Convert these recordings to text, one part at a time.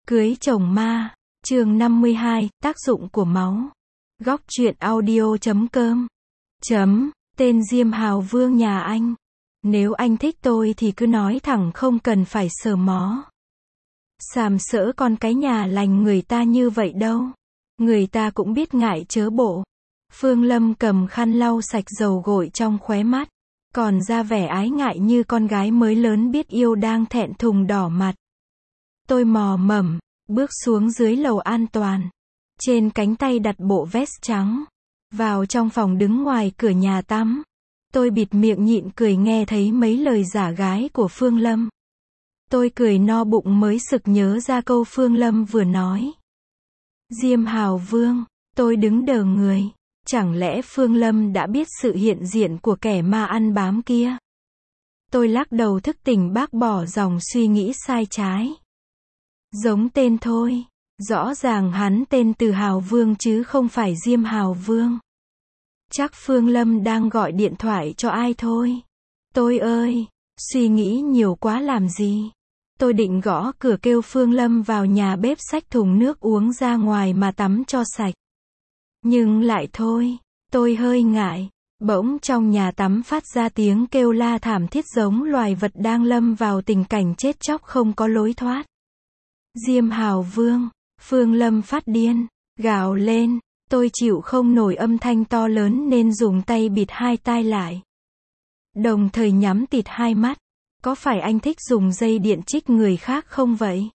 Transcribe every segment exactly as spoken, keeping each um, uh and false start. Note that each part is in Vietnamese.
Cưới chồng ma, chương năm mươi hai, tác dụng của máu. Góc truyện audio chấm com. Chấm, tên Diêm Hào Vương nhà anh. Nếu anh thích tôi thì cứ nói thẳng không cần phải sờ mó. Sàm sỡ con cái nhà lành người ta như vậy đâu. Người ta cũng biết ngại chớ bộ. Phương Lâm cầm khăn lau sạch dầu gội trong khóe mắt. Còn ra vẻ ái ngại như con gái mới lớn biết yêu đang thẹn thùng đỏ mặt. Tôi mò mẫm, bước xuống dưới lầu an toàn. Trên cánh tay đặt bộ vest trắng. Vào trong phòng đứng ngoài cửa nhà tắm. Tôi bịt miệng nhịn cười nghe thấy mấy lời giả gái của Phương Lâm. Tôi cười no bụng mới sực nhớ ra câu Phương Lâm vừa nói. Diêm Hào Vương, tôi đứng đờ người. Chẳng lẽ Phương Lâm đã biết sự hiện diện của kẻ ma ăn bám kia? Tôi lắc đầu thức tỉnh bác bỏ dòng suy nghĩ sai trái. Giống tên thôi. Rõ ràng hắn tên Từ Hào Vương chứ không phải Diêm Hào Vương. Chắc Phương Lâm đang gọi điện thoại cho ai thôi. Tôi ơi, suy nghĩ nhiều quá làm gì. Tôi định gõ cửa kêu Phương Lâm vào nhà bếp xách thùng nước uống ra ngoài mà tắm cho sạch. Nhưng lại thôi, tôi hơi ngại. Bỗng trong nhà tắm phát ra tiếng kêu la thảm thiết giống loài vật đang lâm vào tình cảnh chết chóc không có lối thoát. Diêm Hào Vương, Phương Lâm phát điên, gào lên. Tôi chịu không nổi âm thanh to lớn nên dùng tay bịt hai tai lại. Đồng thời nhắm tịt hai mắt. Có phải anh thích dùng dây điện chích người khác không vậy?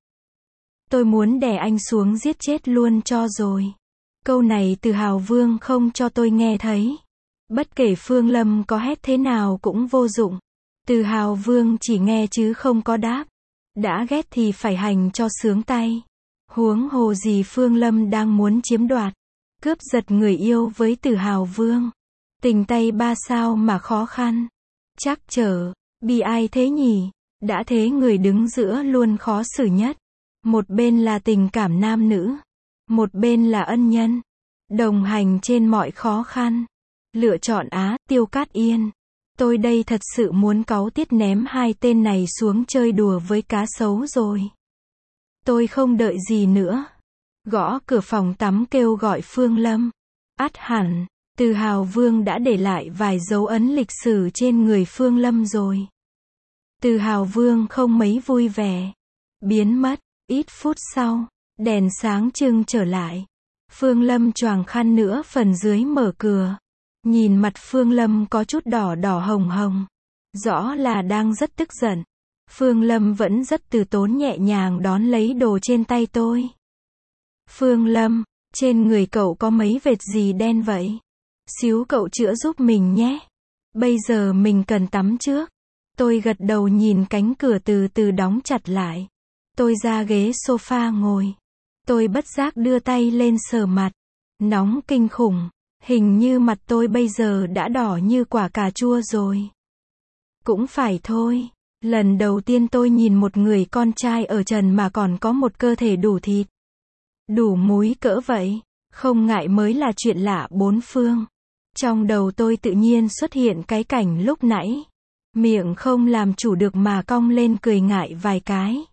Tôi muốn đè anh xuống giết chết luôn cho rồi. Câu này Từ Hào Vương không cho tôi nghe thấy. Bất kể Phương Lâm có hét thế nào cũng vô dụng. Từ Hào Vương chỉ nghe chứ không có đáp. Đã ghét thì phải hành cho sướng tay. Huống hồ gì Phương Lâm đang muốn chiếm đoạt, cướp giật người yêu với Từ Hào Vương. Tình tay ba sao mà khó khăn. Chắc chở, bi ai thế nhỉ? Đã thế người đứng giữa luôn khó xử nhất. Một bên là tình cảm nam nữ. Một bên là ân nhân. Đồng hành trên mọi khó khăn. Lựa chọn Á, Tiêu Cát Yên. Tôi đây thật sự muốn cáu tiết ném hai tên này xuống chơi đùa với cá sấu rồi. Tôi không đợi gì nữa. Gõ cửa phòng tắm kêu gọi Phương Lâm. Ắt hẳn, Từ Hào Vương đã để lại vài dấu ấn lịch sử trên người Phương Lâm rồi. Từ Hào Vương không mấy vui vẻ. Biến mất. Ít phút sau, đèn sáng trưng trở lại. Phương Lâm choàng khăn nữa phần dưới mở cửa. Nhìn mặt Phương Lâm có chút đỏ đỏ hồng hồng. Rõ là đang rất tức giận. Phương Lâm vẫn rất từ tốn nhẹ nhàng đón lấy đồ trên tay tôi. Phương Lâm, trên người cậu có mấy vệt gì đen vậy? Xíu cậu chữa giúp mình nhé. Bây giờ mình cần tắm trước. Tôi gật đầu nhìn cánh cửa từ từ đóng chặt lại. Tôi ra ghế sofa ngồi. Tôi bất giác đưa tay lên sờ mặt. Nóng kinh khủng. Hình như mặt tôi bây giờ đã đỏ như quả cà chua rồi. Cũng phải thôi. Lần đầu tiên tôi nhìn một người con trai ở trần mà còn có một cơ thể đủ thịt. Đủ múi cỡ vậy. Không ngại mới là chuyện lạ bốn phương. Trong đầu tôi tự nhiên xuất hiện cái cảnh lúc nãy. Miệng không làm chủ được mà cong lên cười ngại vài cái.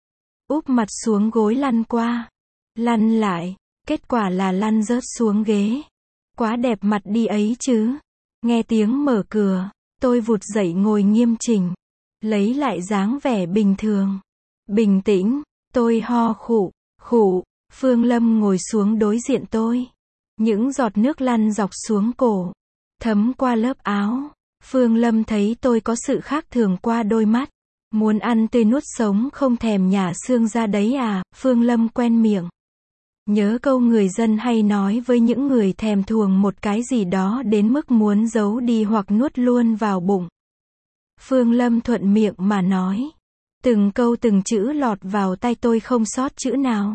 Úp mặt xuống gối lăn qua. Lăn lại. Kết quả là lăn rớt xuống ghế. Quá đẹp mặt đi ấy chứ. Nghe tiếng mở cửa. Tôi vụt dậy ngồi nghiêm chỉnh. Lấy lại dáng vẻ bình thường. Bình tĩnh. Tôi ho khụ. Khụ. Phương Lâm ngồi xuống đối diện tôi. Những giọt nước lăn dọc xuống cổ. Thấm qua lớp áo. Phương Lâm thấy tôi có sự khác thường qua đôi mắt. Muốn ăn tươi nuốt sống không thèm nhả xương ra đấy à? Phương Lâm quen miệng. Nhớ câu người dân hay nói với những người thèm thuồng một cái gì đó đến mức muốn giấu đi hoặc nuốt luôn vào bụng. Phương Lâm thuận miệng mà nói. Từng câu từng chữ lọt vào tai tôi không sót chữ nào.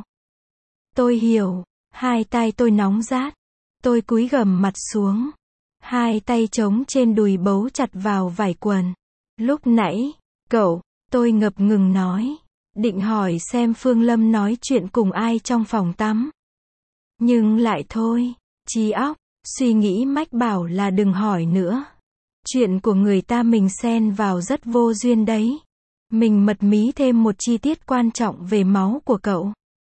Tôi hiểu. Hai tai tôi nóng rát. Tôi cúi gằm mặt xuống. Hai tay trống trên đùi bấu chặt vào vải quần. Lúc nãy, cậu, tôi ngập ngừng nói. Định hỏi xem Phương Lâm nói chuyện cùng ai trong phòng tắm. Nhưng lại thôi. Trí óc, suy nghĩ mách bảo là đừng hỏi nữa. Chuyện của người ta mình xen vào rất vô duyên đấy. Mình mật mí thêm một chi tiết quan trọng về máu của cậu.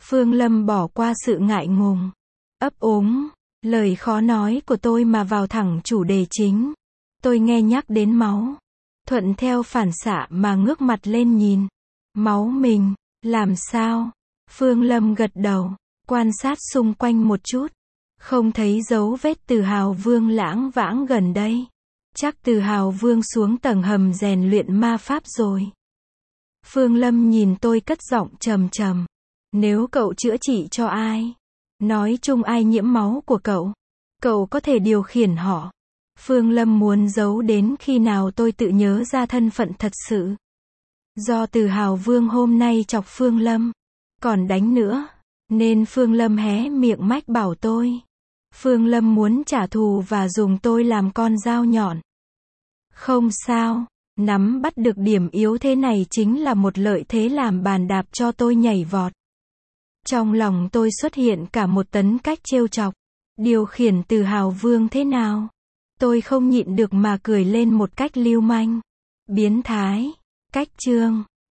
Phương Lâm bỏ qua sự ngại ngùng, ấp úng, lời khó nói của tôi mà vào thẳng chủ đề chính. Tôi nghe nhắc đến máu. Thuận theo phản xạ mà ngước mặt lên nhìn. Máu mình, làm sao? Phương Lâm gật đầu, quan sát xung quanh một chút. Không thấy dấu vết Từ Hào Vương lãng vãng gần đây. Chắc Từ Hào Vương xuống tầng hầm rèn luyện ma pháp rồi. Phương Lâm nhìn tôi cất giọng trầm trầm. Nếu cậu chữa trị cho ai, nói chung ai nhiễm máu của cậu, cậu có thể điều khiển họ. Phương Lâm muốn giấu đến khi nào tôi tự nhớ ra thân phận thật sự. Do Từ Hào Vương hôm nay chọc Phương Lâm, còn đánh nữa, nên Phương Lâm hé miệng mách bảo tôi. Phương Lâm muốn trả thù và dùng tôi làm con dao nhọn. Không sao, nắm bắt được điểm yếu thế này chính là một lợi thế làm bàn đạp cho tôi nhảy vọt. Trong lòng tôi xuất hiện cả một tấn cách trêu chọc. Điều khiển Từ Hào Vương thế nào? Tôi không nhịn được mà cười lên một cách lưu manh. Biến thái. Cách chương